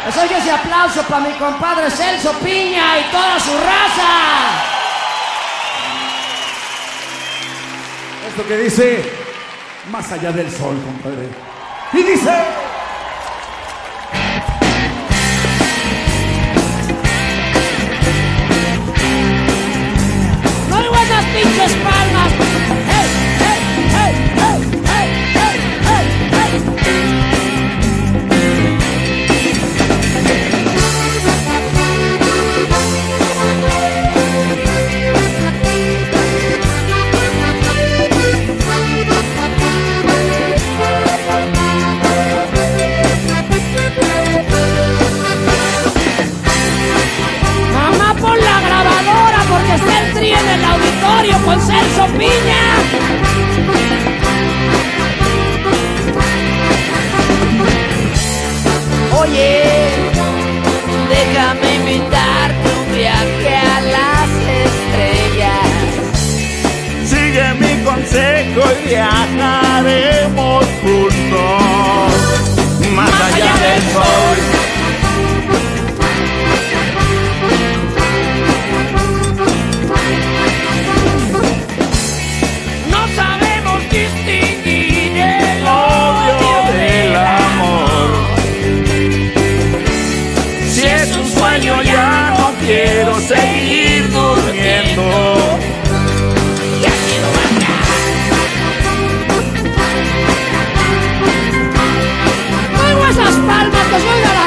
Pues oye ese aplauso para mi compadre Celso Piña y toda su raza. Esto que dice, más allá del sol, compadre. Y dice... ¡No hay buenas pinches palmas! ¡Hey, hey, hey, hey, hey, hey, hey, hey! Mamá, pon la grabadora porque está el tri en el auditorio con Celso Piña. Oye, déjame invitarte un viaje a las estrellas. Sigue mi consejo y viajaremos juntos, más allá del sol. No sabemos distinguir el Odio del amor. Si es un sueño ya no quiero seguir durmiendo. Ya quiero bailar. ¡Muevo esas palmas que soy de la...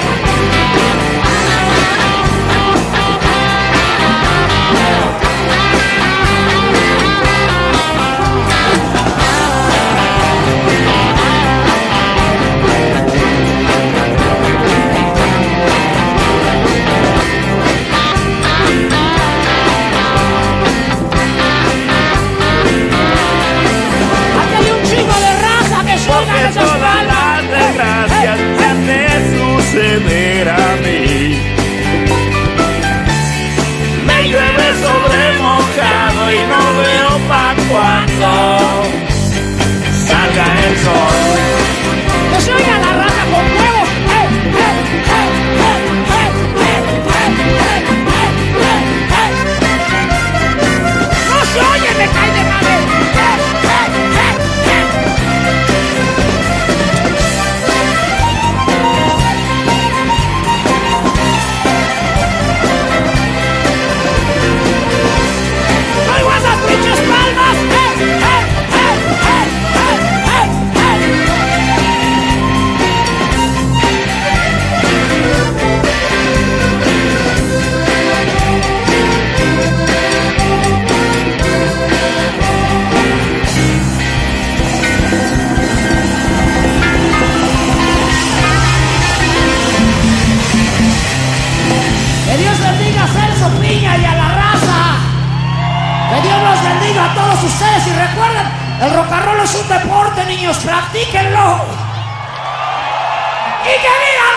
Aquí hay un chico de raza que suena Porque esas todas palmas. las desgracias me han de suceder a mí. Me llueve sobre mojado y no veo pa' cuando salga el sol. Que se oiga la raza con huevos. ¡Eh, eh, eh, eh, eh, eh, eh, eh, eh, eh! ¡No se oye! ¡Me cae de madre! ¡No hay esas pinches palmas! Que Dios bendiga a Celso Piña y a la raza. Que Dios los bendiga a todos ustedes. Y recuerden, el rock and roll es un deporte, niños, practíquenlo. ¡Y que viva